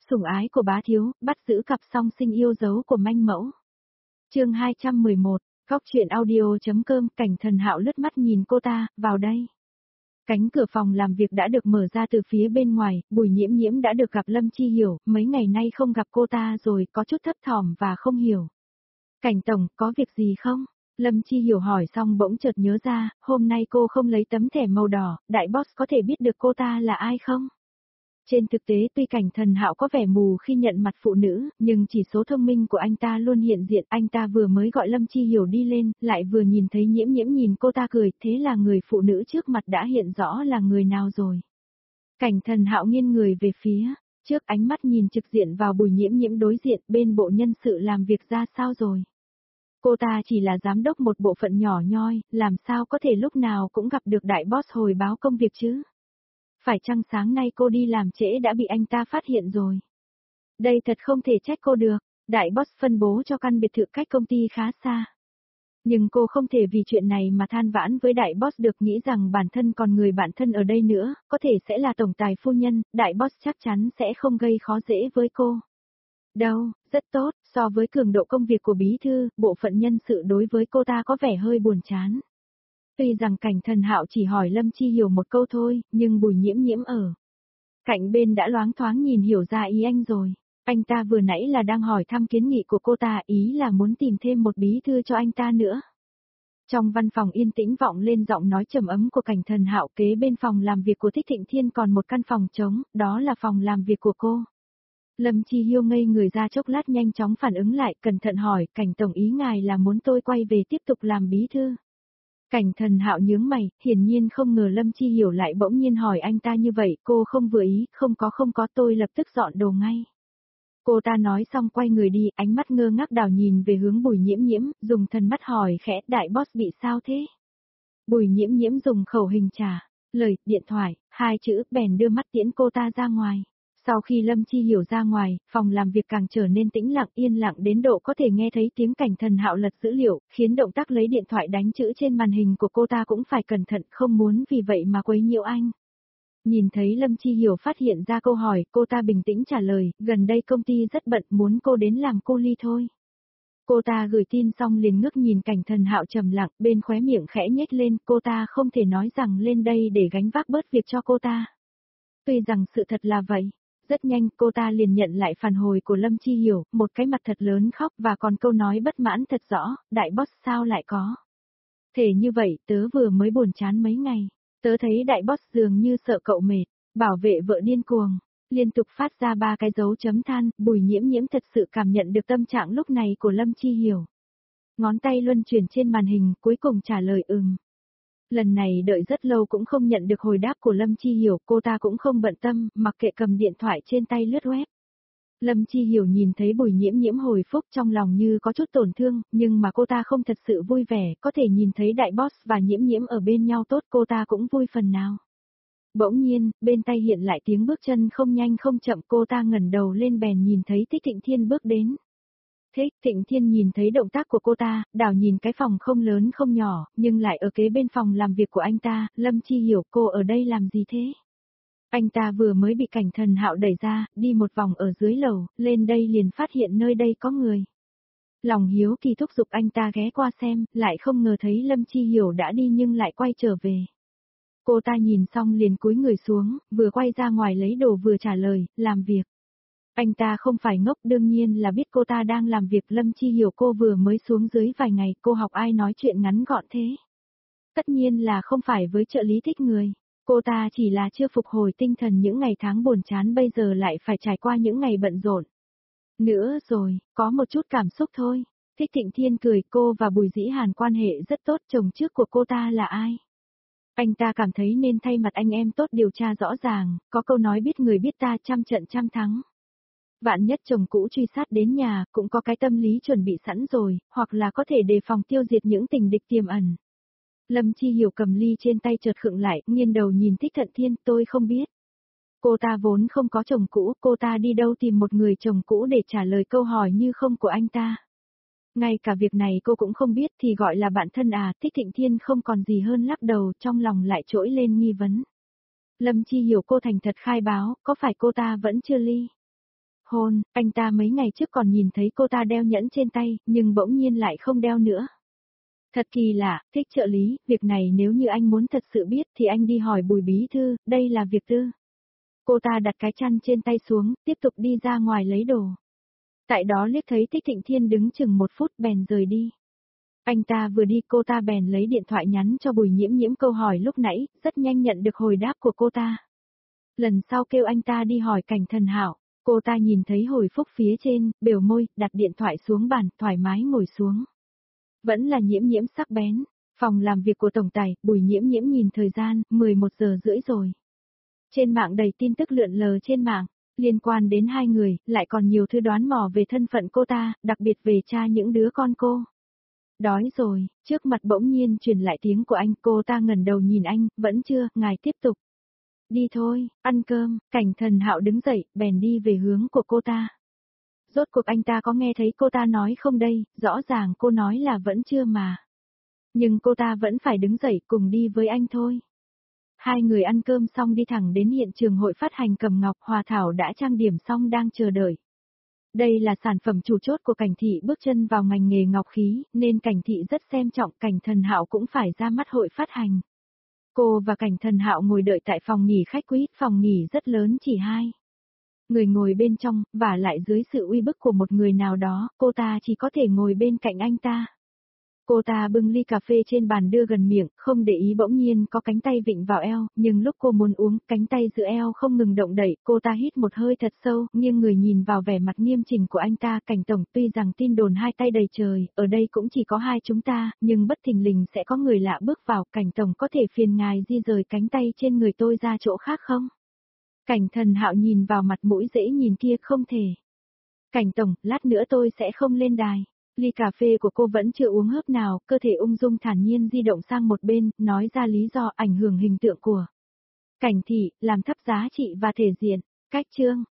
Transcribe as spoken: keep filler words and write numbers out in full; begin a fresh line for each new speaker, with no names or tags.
Sủng ái của bá thiếu, bắt giữ cặp song sinh yêu dấu của manh mẫu. Chương hai trăm mười một, Góc truyện audio.com. Cảnh Thần Hạo lướt mắt nhìn cô ta, vào đây. Cánh cửa phòng làm việc đã được mở ra từ phía bên ngoài, Bùi Nhiễm Nhiễm đã được gặp Lâm Chi Hiểu, mấy ngày nay không gặp cô ta rồi, có chút thấp thỏm và không hiểu. Cảnh tổng, có việc gì không? Lâm Chi Hiểu hỏi xong bỗng chợt nhớ ra, hôm nay cô không lấy tấm thẻ màu đỏ, đại boss có thể biết được cô ta là ai không? Trên thực tế tuy Cảnh Thần Hạo có vẻ mù khi nhận mặt phụ nữ, nhưng chỉ số thông minh của anh ta luôn hiện diện. Anh ta vừa mới gọi Lâm Chi Hiểu đi lên, lại vừa nhìn thấy Nhiễm Nhiễm nhìn cô ta cười, thế là người phụ nữ trước mặt đã hiện rõ là người nào rồi. Cảnh Thần Hạo nghiêng người về phía trước, ánh mắt nhìn trực diện vào Bùi Nhiễm Nhiễm đối diện, bên bộ nhân sự làm việc ra sao rồi. Cô ta chỉ là giám đốc một bộ phận nhỏ nhoi, làm sao có thể lúc nào cũng gặp được đại boss hồi báo công việc chứ? Phải chăng sáng nay cô đi làm trễ đã bị anh ta phát hiện rồi? Đây thật không thể trách cô được, đại boss phân bố cho căn biệt thự cách công ty khá xa. Nhưng cô không thể vì chuyện này mà than vãn với đại boss được, nghĩ rằng bản thân còn người bạn thân ở đây nữa, có thể sẽ là tổng tài phu nhân, đại boss chắc chắn sẽ không gây khó dễ với cô. Đâu, rất tốt, so với cường độ công việc của bí thư, bộ phận nhân sự đối với cô ta có vẻ hơi buồn chán. Tuy rằng Cảnh Thần Hạo chỉ hỏi Lâm Chi Hiểu một câu thôi, nhưng Bùi Nhiễm Nhiễm ở cạnh bên đã loáng thoáng nhìn hiểu ra ý anh rồi. Anh ta vừa nãy là đang hỏi thăm kiến nghị của cô ta, ý là muốn tìm thêm một bí thư cho anh ta nữa. Trong văn phòng yên tĩnh vọng lên giọng nói trầm ấm của Cảnh Thần Hạo, kế bên phòng làm việc của Thích Thịnh Thiên còn một căn phòng trống, đó là phòng làm việc của cô. Lâm Chi Hiêu ngây người ra chốc lát nhanh chóng phản ứng lại, cẩn thận hỏi, Cảnh tổng ý ngài là muốn tôi quay về tiếp tục làm bí thư? Cảnh Thần Hạo nhướng mày, hiển nhiên không ngờ Lâm Chi Hiểu lại bỗng nhiên hỏi anh ta như vậy, cô không vừa ý, không có không có tôi lập tức dọn đồ ngay. Cô ta nói xong quay người đi, ánh mắt ngơ ngác đảo nhìn về hướng Bùi Nhiễm Nhiễm, dùng thần mắt hỏi khẽ, đại boss bị sao thế? Bùi Nhiễm Nhiễm dùng khẩu hình trả lời, điện thoại, hai chữ, bèn đưa mắt tiễn cô ta ra ngoài. Sau khi Lâm Chi Hiểu ra ngoài, phòng làm việc càng trở nên tĩnh lặng yên lặng đến độ có thể nghe thấy tiếng Cảnh Thần Hạo lật dữ liệu, khiến động tác lấy điện thoại đánh chữ trên màn hình của cô ta cũng phải cẩn thận, không muốn vì vậy mà quấy nhiễu anh. Nhìn thấy Lâm Chi Hiểu phát hiện ra câu hỏi, cô ta bình tĩnh trả lời, gần đây công ty rất bận, muốn cô đến làm cô ly thôi. Cô ta gửi tin xong liền ngước nhìn Cảnh Thần Hạo trầm lặng, bên khóe miệng khẽ nhếch lên, cô ta không thể nói rằng lên đây để gánh vác bớt việc cho cô ta. Tuy rằng sự thật là vậy. Rất nhanh cô ta liền nhận lại phản hồi của Lâm Chi Hiểu, một cái mặt thật lớn khóc và còn câu nói bất mãn thật rõ, đại boss sao lại có. Thể như vậy, tớ vừa mới buồn chán mấy ngày, tớ thấy đại boss dường như sợ cậu mệt, bảo vệ vợ điên cuồng, liên tục phát ra ba cái dấu chấm than, Bùi Nhiễm Nhiễm thật sự cảm nhận được tâm trạng lúc này của Lâm Chi Hiểu. Ngón tay luân chuyển trên màn hình, cuối cùng trả lời ừm. Lần này đợi rất lâu cũng không nhận được hồi đáp của Lâm Chi Hiểu, cô ta cũng không bận tâm, mặc kệ cầm điện thoại trên tay lướt web. Lâm Chi Hiểu nhìn thấy Bùi Nhiễm Nhiễm hồi phúc trong lòng như có chút tổn thương, nhưng mà cô ta không thật sự vui vẻ, có thể nhìn thấy đại boss và Nhiễm Nhiễm ở bên nhau tốt, cô ta cũng vui phần nào. Bỗng nhiên, bên tay hiện lại tiếng bước chân không nhanh không chậm, cô ta ngẩng đầu lên bèn nhìn thấy Thích Thịnh Thiên bước đến. Thích Thịnh Thiên nhìn thấy động tác của cô ta, đảo nhìn cái phòng không lớn không nhỏ, nhưng lại ở kế bên phòng làm việc của anh ta, Lâm Chi Hiểu, cô ở đây làm gì thế? Anh ta vừa mới bị Cảnh Thần Hạo đẩy ra, đi một vòng ở dưới lầu, lên đây liền phát hiện nơi đây có người. Lòng hiếu kỳ thúc giục anh ta ghé qua xem, lại không ngờ thấy Lâm Chi Hiểu đã đi nhưng lại quay trở về. Cô ta nhìn xong liền cúi người xuống, vừa quay ra ngoài lấy đồ vừa trả lời, làm việc. Anh ta không phải ngốc, đương nhiên là biết cô ta đang làm việc. Lâm Chi Hiểu, cô vừa mới xuống dưới vài ngày, cô học ai nói chuyện ngắn gọn thế? Tất nhiên là không phải với trợ lý thích người. Cô ta chỉ là chưa phục hồi tinh thần những ngày tháng buồn chán, bây giờ lại phải trải qua những ngày bận rộn. Nữa rồi, có một chút cảm xúc thôi. Thích Thịnh Thiên cười, cô và Bùi Dĩ Hàn quan hệ rất tốt, chồng trước của cô ta là ai? Anh ta cảm thấy nên thay mặt anh em tốt điều tra rõ ràng, có câu nói biết người biết ta, trăm trận trăm thắng. Vạn nhất chồng cũ truy sát đến nhà, cũng có cái tâm lý chuẩn bị sẵn rồi, hoặc là có thể đề phòng tiêu diệt những tình địch tiềm ẩn. Lâm Chi Hiểu cầm ly trên tay chợt khựng lại, nghiêng đầu nhìn Thích Thận Thiên, tôi không biết. Cô ta vốn không có chồng cũ, cô ta đi đâu tìm một người chồng cũ để trả lời câu hỏi như không của anh ta. Ngay cả việc này cô cũng không biết thì gọi là bạn thân à? Thích Thịnh Thiên không còn gì hơn lắc đầu, trong lòng lại trỗi lên nghi vấn. Lâm Chi Hiểu, cô thành thật khai báo, có phải cô ta vẫn chưa ly Hôn, anh ta mấy ngày trước còn nhìn thấy cô ta đeo nhẫn trên tay, nhưng bỗng nhiên lại không đeo nữa. Thật kỳ lạ, thích trợ lý, việc này nếu như anh muốn thật sự biết thì anh đi hỏi Bùi bí thư, đây là việc tư. Cô ta đặt cái chăn trên tay xuống, tiếp tục đi ra ngoài lấy đồ. Tại đó liếc thấy Thích Thịnh Thiên đứng chừng một phút bèn rời đi. Anh ta vừa đi cô ta bèn lấy điện thoại nhắn cho Bùi Nhiễm Nhiễm câu hỏi lúc nãy, rất nhanh nhận được hồi đáp của cô ta. Lần sau kêu anh ta đi hỏi Cảnh Thần Hạo, cô ta nhìn thấy hồi phúc phía trên, biểu môi, đặt điện thoại xuống bàn, thoải mái ngồi xuống. Vẫn là Nhiễm Nhiễm sắc bén, phòng làm việc của tổng tài, Bùi Nhiễm Nhiễm nhìn thời gian, mười một giờ rưỡi rồi. Trên mạng đầy tin tức lượn lờ trên mạng, liên quan đến hai người, lại còn nhiều thứ đoán mò về thân phận cô ta, đặc biệt về cha những đứa con cô. Đói rồi, trước mặt bỗng nhiên truyền lại tiếng của anh, cô ta ngẩng đầu nhìn anh, vẫn chưa, ngài tiếp tục. Đi thôi, ăn cơm, Cảnh Thần Hạo đứng dậy, bèn đi về hướng của cô ta. Rốt cuộc anh ta có nghe thấy cô ta nói không đây, rõ ràng cô nói là vẫn chưa mà. Nhưng cô ta vẫn phải đứng dậy cùng đi với anh thôi. Hai người ăn cơm xong đi thẳng đến hiện trường hội phát hành Cầm Ngọc, Hòa Thảo đã trang điểm xong đang chờ đợi. Đây là sản phẩm chủ chốt của Cảnh Thị bước chân vào ngành nghề ngọc khí, nên Cảnh Thị rất xem trọng, Cảnh Thần Hạo cũng phải ra mắt hội phát hành. Cô và Cảnh Thần Hạo ngồi đợi tại phòng nghỉ khách quý, phòng nghỉ rất lớn chỉ hai người ngồi bên trong, và lại dưới sự uy bức của một người nào đó, cô ta chỉ có thể ngồi bên cạnh anh ta. Cô ta bưng ly cà phê trên bàn đưa gần miệng, không để ý bỗng nhiên có cánh tay vịn vào eo, nhưng lúc cô muốn uống, cánh tay giữa eo không ngừng động đậy, cô ta hít một hơi thật sâu, nghiêng người nhìn vào vẻ mặt nghiêm chỉnh của anh ta, Cảnh tổng, tuy rằng tin đồn hai tay đầy trời, ở đây cũng chỉ có hai chúng ta, nhưng bất thình lình sẽ có người lạ bước vào, Cảnh tổng có thể phiền ngài di rời cánh tay trên người tôi ra chỗ khác không? Cảnh Thần Hạo nhìn vào mặt mũi dễ nhìn kia, không thể. Cảnh tổng, lát nữa tôi sẽ không lên đài. Ly cà phê của cô vẫn chưa uống hớp nào, cơ thể ung dung thản nhiên di động sang một bên, nói ra lý do ảnh hưởng hình tượng của Cảnh Thị, làm thấp giá trị và thể diện. Cách chương,